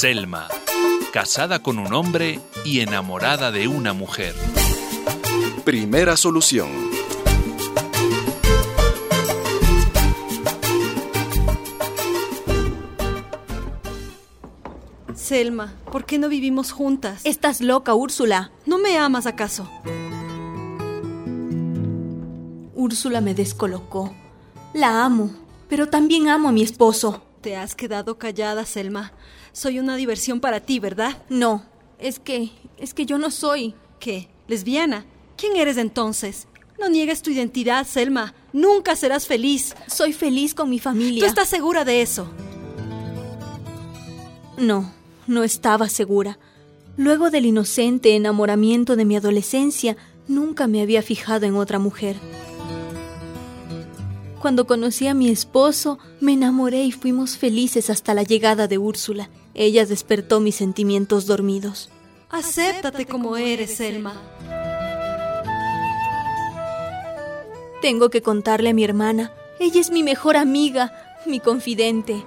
Selma, casada con un hombre y enamorada de una mujer. Primera solución. Selma, ¿por qué no vivimos juntas? Estás loca, Úrsula. ¿No me amas acaso? Úrsula me descolocó. La amo, pero también amo a mi esposo. Te has quedado callada, Selma. Soy una diversión para ti, ¿verdad? No, es que yo no soy. ¿Qué? ¿Lesbiana? ¿Quién eres entonces? No niegues tu identidad, Selma. Nunca serás feliz. Soy feliz con mi familia. ¿Tú estás segura de eso? No estaba segura. Luego del inocente enamoramiento de mi adolescencia, nunca me había fijado en otra mujer. Cuando conocí a mi esposo, me enamoré y fuimos felices hasta la llegada de Úrsula. Ella despertó mis sentimientos dormidos. Acéptate como eres, Selma. Tengo que contarle a mi hermana. Ella es mi mejor amiga, mi confidente.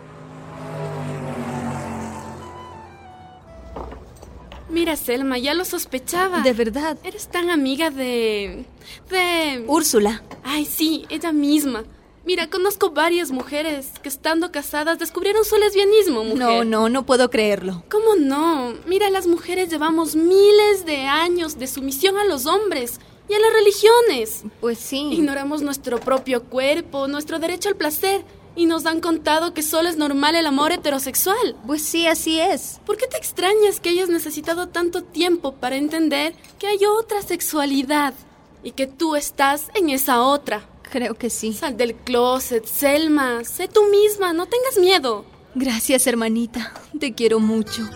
Mira, Selma, ya lo sospechaba. ¿De verdad? Eres tan amiga de... Úrsula. Ay, sí, ella misma. Mira, conozco varias mujeres que estando casadas descubrieron su lesbianismo, mujer. No puedo creerlo. ¿Cómo no? Mira, las mujeres llevamos miles de años de sumisión a los hombres y a las religiones. Pues sí. Ignoramos nuestro propio cuerpo, nuestro derecho al placer, y nos han contado que solo es normal el amor heterosexual. Pues sí, así es. ¿Por qué te extrañas que hayas necesitado tanto tiempo para entender que hay otra sexualidad y que tú estás en esa otra? Creo que sí. Sal del closet, Selma. Sé tú misma, no tengas miedo. Gracias, hermanita. Te quiero mucho.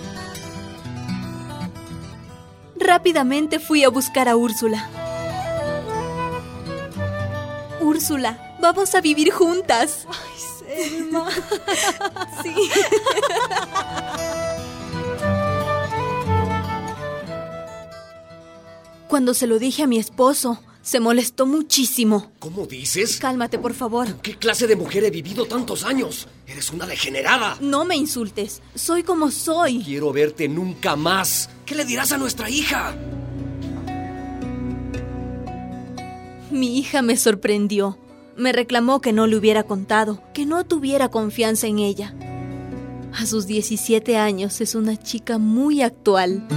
Rápidamente fui a buscar a Úrsula. Úrsula, vamos a vivir juntas. Ay, Selma. Sí. Cuando se lo dije a mi esposo, se molestó muchísimo. ¿Cómo dices? Cálmate, por favor. ¿Con qué clase de mujer he vivido tantos años? Eres una degenerada. No me insultes. Soy como soy. Quiero verte nunca más. ¿Qué le dirás a nuestra hija? Mi hija me sorprendió. Me reclamó que no le hubiera contado, que no tuviera confianza en ella. A sus 17 años es una chica muy actual.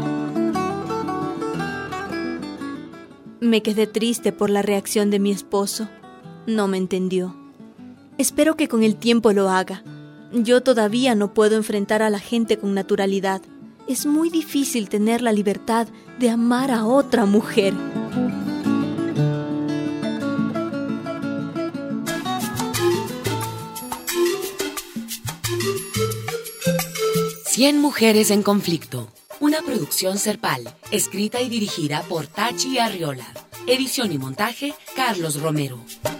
Me quedé triste por la reacción de mi esposo. No me entendió. Espero que con el tiempo lo haga. Yo todavía no puedo enfrentar a la gente con naturalidad. Es muy difícil tener la libertad de amar a otra mujer. Cien mujeres en conflicto. Una producción Serpal, escrita y dirigida por Tachi Arriola. Edición y montaje, Carlos Romero.